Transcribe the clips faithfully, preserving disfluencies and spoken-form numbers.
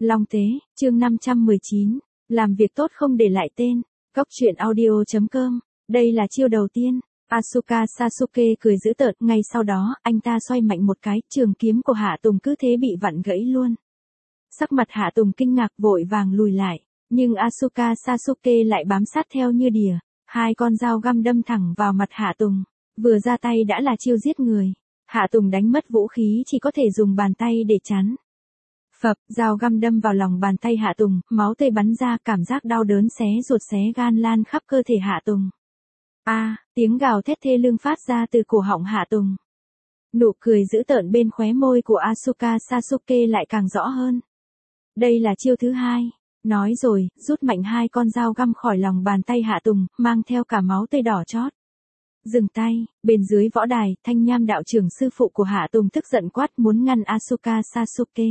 Long Tế, chương năm trăm mười chín, làm việc tốt không để lại tên. Góc truyện audio chấm com, đây là chiêu đầu tiên. Asuka Sasuke cười dữ tợn, ngay sau đó, anh ta xoay mạnh một cái, trường kiếm của Hạ Tùng cứ thế bị vặn gãy luôn. Sắc mặt Hạ Tùng kinh ngạc vội vàng lùi lại, nhưng Asuka Sasuke lại bám sát theo như đỉa, hai con dao găm đâm thẳng vào mặt Hạ Tùng, vừa ra tay đã là chiêu giết người. Hạ Tùng đánh mất vũ khí chỉ có thể dùng bàn tay để chắn. Phập, dao găm đâm vào lòng bàn tay Hạ Tùng, máu tươi bắn ra, cảm giác đau đớn xé ruột xé gan lan khắp cơ thể Hạ Tùng. A, à, tiếng gào thét thê lương phát ra từ cổ họng Hạ Tùng. Nụ cười dữ tợn bên khóe môi của Asuka Sasuke lại càng rõ hơn. Đây là chiêu thứ hai. Nói rồi, rút mạnh hai con dao găm khỏi lòng bàn tay Hạ Tùng, mang theo cả máu tươi đỏ chót. Dừng tay, bên dưới võ đài, Thanh Nham đạo trưởng sư phụ của Hạ Tùng tức giận quát muốn ngăn Asuka Sasuke.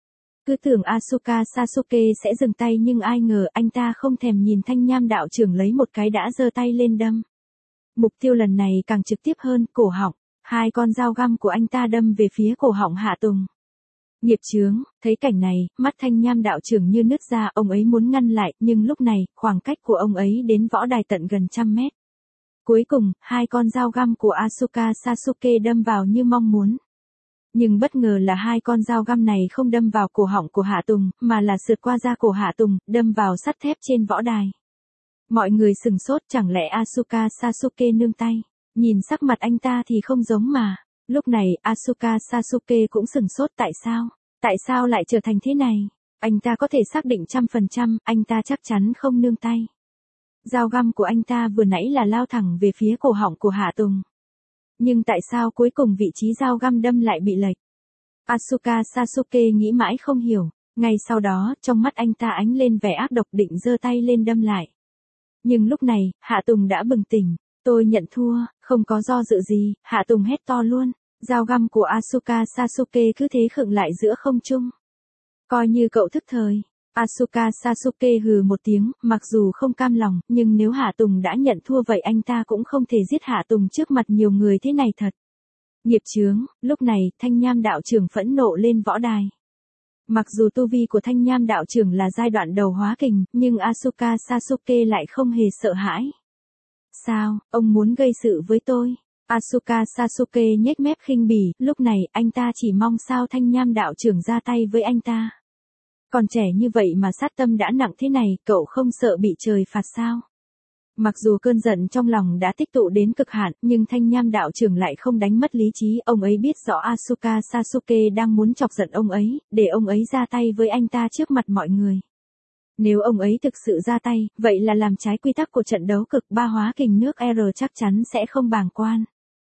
Cứ tưởng Asuka Sasuke sẽ dừng tay nhưng ai ngờ anh ta không thèm nhìn Thanh Nham đạo trưởng lấy một cái đã giơ tay lên đâm. Mục tiêu lần này càng trực tiếp hơn, cổ họng, hai con dao găm của anh ta đâm về phía cổ họng Hạ Tùng. Nghiệp chướng, thấy cảnh này, mắt Thanh Nham đạo trưởng như nứt ra, ông ấy muốn ngăn lại, nhưng lúc này, khoảng cách của ông ấy đến võ đài tận gần trăm mét. Cuối cùng, hai con dao găm của Asuka Sasuke đâm vào như mong muốn. Nhưng bất ngờ là hai con dao găm này không đâm vào cổ họng của Hạ Tùng, mà là sượt qua da cổ Hạ Tùng, đâm vào sắt thép trên võ đài. Mọi người sừng sốt, chẳng lẽ Asuka Sasuke nương tay? Nhìn sắc mặt anh ta thì không giống mà. Lúc này, Asuka Sasuke cũng sừng sốt, tại sao? Tại sao lại trở thành thế này? Anh ta có thể xác định trăm phần trăm, anh ta chắc chắn không nương tay. Dao găm của anh ta vừa nãy là lao thẳng về phía cổ họng của Hạ Tùng. Nhưng tại sao cuối cùng vị trí dao găm đâm lại bị lệch? Asuka Sasuke nghĩ mãi không hiểu, ngay sau đó, trong mắt anh ta ánh lên vẻ ác độc định giơ tay lên đâm lại. Nhưng lúc này, Hạ Tùng đã bừng tỉnh, tôi nhận thua, không có do dự gì, Hạ Tùng hét to luôn, dao găm của Asuka Sasuke cứ thế khựng lại giữa không trung. Coi như cậu thức thời. Asuka Sasuke hừ một tiếng, mặc dù không cam lòng, nhưng nếu Hạ Tùng đã nhận thua vậy anh ta cũng không thể giết Hạ Tùng trước mặt nhiều người thế này thật. Nghiệp chướng, lúc này, Thanh Nham đạo trưởng phẫn nộ lên võ đài. Mặc dù tu vi của Thanh Nham đạo trưởng là giai đoạn đầu hóa kình, nhưng Asuka Sasuke lại không hề sợ hãi. Sao, ông muốn gây sự với tôi? Asuka Sasuke nhếch mép khinh bỉ, lúc này, anh ta chỉ mong sao Thanh Nham đạo trưởng ra tay với anh ta. Còn trẻ như vậy mà sát tâm đã nặng thế này, cậu không sợ bị trời phạt sao? Mặc dù cơn giận trong lòng đã tích tụ đến cực hạn, nhưng Thanh Nham đạo trưởng lại không đánh mất lý trí, ông ấy biết rõ Asuka Sasuke đang muốn chọc giận ông ấy, để ông ấy ra tay với anh ta trước mặt mọi người. Nếu ông ấy thực sự ra tay, vậy là làm trái quy tắc của trận đấu cực ba hóa kình nước R chắc chắn sẽ không bàng quan.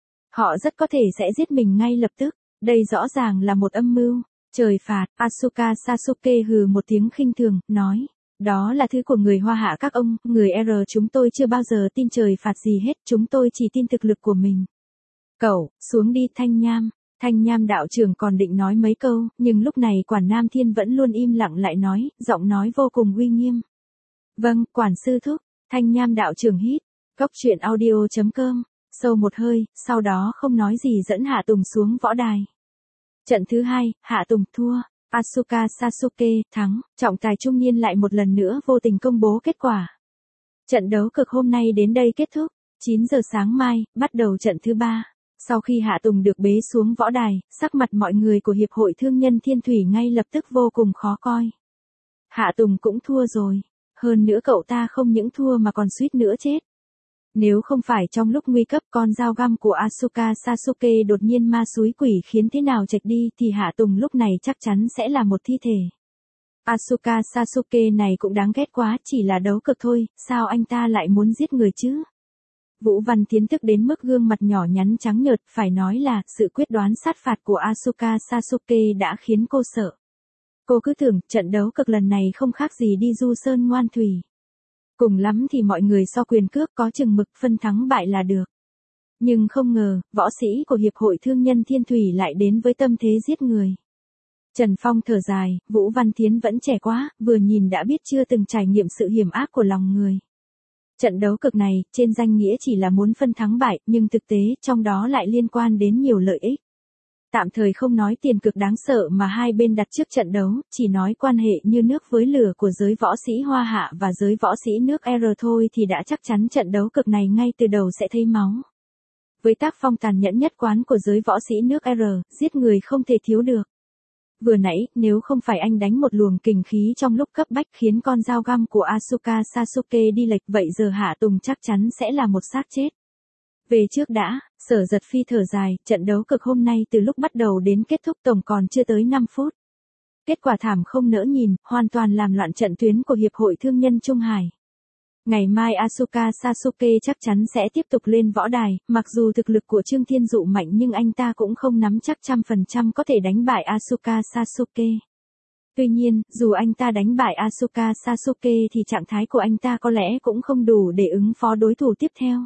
Họ rất có thể sẽ giết mình ngay lập tức, đây rõ ràng là một âm mưu. Trời phạt, Asuka Sasuke hừ một tiếng khinh thường, nói, đó là thứ của người Hoa Hạ các ông, người R chúng tôi chưa bao giờ tin trời phạt gì hết, chúng tôi chỉ tin thực lực của mình. Cậu, xuống đi Thanh Nham. Thanh Nham đạo trưởng còn định nói mấy câu, nhưng lúc này Quản Nam Thiên vẫn luôn im lặng lại nói, giọng nói vô cùng uy nghiêm. Vâng, quản sư thúc. Thanh Nham đạo trưởng hít. Góc truyện audio chấm com, sâu một hơi, sau đó không nói gì dẫn Hạ Tùng xuống võ đài. Trận thứ hai, Hạ Tùng thua, Asuka Sasuke thắng, trọng tài trung niên lại một lần nữa vô tình công bố kết quả. Trận đấu cực hôm nay đến đây kết thúc, chín giờ sáng mai, bắt đầu trận thứ ba. Sau khi Hạ Tùng được bế xuống võ đài, sắc mặt mọi người của Hiệp hội Thương nhân Thiên Thủy ngay lập tức vô cùng khó coi. Hạ Tùng cũng thua rồi, hơn nữa cậu ta không những thua mà còn suýt nữa chết. Nếu không phải trong lúc nguy cấp con dao găm của Asuka Sasuke đột nhiên ma xúi quỷ khiến thế nào chệch đi thì Hạ Tùng lúc này chắc chắn sẽ là một thi thể. Asuka Sasuke này cũng đáng ghét quá, chỉ là đấu cực thôi, sao anh ta lại muốn giết người chứ? Vũ Văn Thiến tức đến mức gương mặt nhỏ nhắn trắng nhợt, phải nói là sự quyết đoán sát phạt của Asuka Sasuke đã khiến cô sợ. Cô cứ tưởng trận đấu cực lần này không khác gì đi du sơn ngoan thủy. Cùng lắm thì mọi người so quyền cước có chừng mực phân thắng bại là được. Nhưng không ngờ, võ sĩ của Hiệp hội Thương nhân Thiên Thủy lại đến với tâm thế giết người. Trần Phong thở dài, Vũ Văn Thiến vẫn trẻ quá, vừa nhìn đã biết chưa từng trải nghiệm sự hiểm ác của lòng người. Trận đấu cực này, trên danh nghĩa chỉ là muốn phân thắng bại, nhưng thực tế trong đó lại liên quan đến nhiều lợi ích. Tạm thời không nói tiền cực đáng sợ mà hai bên đặt trước trận đấu, chỉ nói quan hệ như nước với lửa của giới võ sĩ Hoa Hạ và giới võ sĩ nước R thôi thì đã chắc chắn trận đấu cực này ngay từ đầu sẽ thấy máu. Với tác phong tàn nhẫn nhất quán của giới võ sĩ nước R, giết người không thể thiếu được. Vừa nãy, nếu không phải anh đánh một luồng kình khí trong lúc cấp bách khiến con dao găm của Asuka Sasuke đi lệch, vậy giờ Hạ Tùng chắc chắn sẽ là một xác chết. Về trước đã, Sở Giật Phi thở dài, trận đấu cực hôm nay từ lúc bắt đầu đến kết thúc tổng còn chưa tới năm phút. Kết quả thảm không nỡ nhìn, hoàn toàn làm loạn trận tuyến của Hiệp hội Thương nhân Trung Hải. Ngày mai Asuka Sasuke chắc chắn sẽ tiếp tục lên võ đài, mặc dù thực lực của Trương Thiên Dụ mạnh nhưng anh ta cũng không nắm chắc trăm phần trăm có thể đánh bại Asuka Sasuke. Tuy nhiên, dù anh ta đánh bại Asuka Sasuke thì trạng thái của anh ta có lẽ cũng không đủ để ứng phó đối thủ tiếp theo.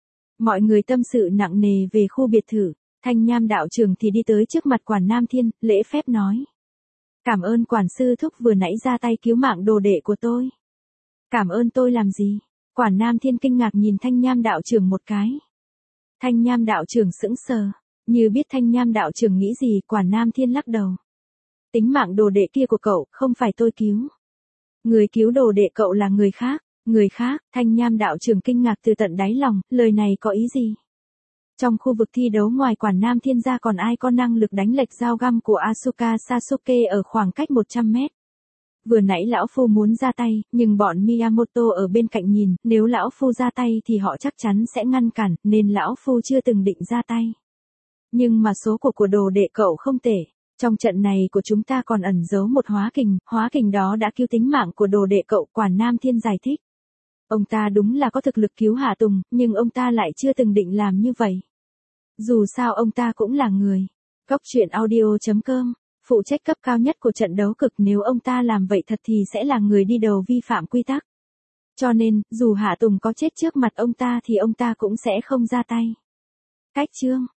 Mọi người tâm sự nặng nề về khu biệt thự, Thanh Nham đạo trưởng thì đi tới trước mặt Quản Nam Thiên, lễ phép nói. Cảm ơn Quản sư thúc vừa nãy ra tay cứu mạng đồ đệ của tôi. Cảm ơn tôi làm gì? Quản Nam Thiên kinh ngạc nhìn Thanh Nham đạo trưởng một cái. Thanh Nham đạo trưởng sững sờ, như biết Thanh Nham đạo trưởng nghĩ gì, Quản Nam Thiên lắc đầu. Tính mạng đồ đệ kia của cậu, không phải tôi cứu. Người cứu đồ đệ cậu là người khác. Người khác, Thanh Nham đạo trưởng kinh ngạc từ tận đáy lòng, lời này có ý gì? Trong khu vực thi đấu ngoài Quản Nam Thiên ra còn ai có năng lực đánh lệch dao găm của Asuka Sasuke ở khoảng cách một trăm mét? Vừa nãy lão phu muốn ra tay, nhưng bọn Miyamoto ở bên cạnh nhìn, nếu lão phu ra tay thì họ chắc chắn sẽ ngăn cản, nên lão phu chưa từng định ra tay. Nhưng mà số của của đồ đệ cậu không tệ. Trong trận này của chúng ta còn ẩn giấu một hóa kình, hóa kình đó đã cứu tính mạng của đồ đệ cậu, Quản Nam Thiên giải thích. Ông ta đúng là có thực lực cứu Hạ Tùng, nhưng ông ta lại chưa từng định làm như vậy. Dù sao ông ta cũng là người. Góc truyện audio chấm com, phụ trách cấp cao nhất của trận đấu cực, nếu ông ta làm vậy thật thì sẽ là người đi đầu vi phạm quy tắc. Cho nên, dù Hạ Tùng có chết trước mặt ông ta thì ông ta cũng sẽ không ra tay. Cách chương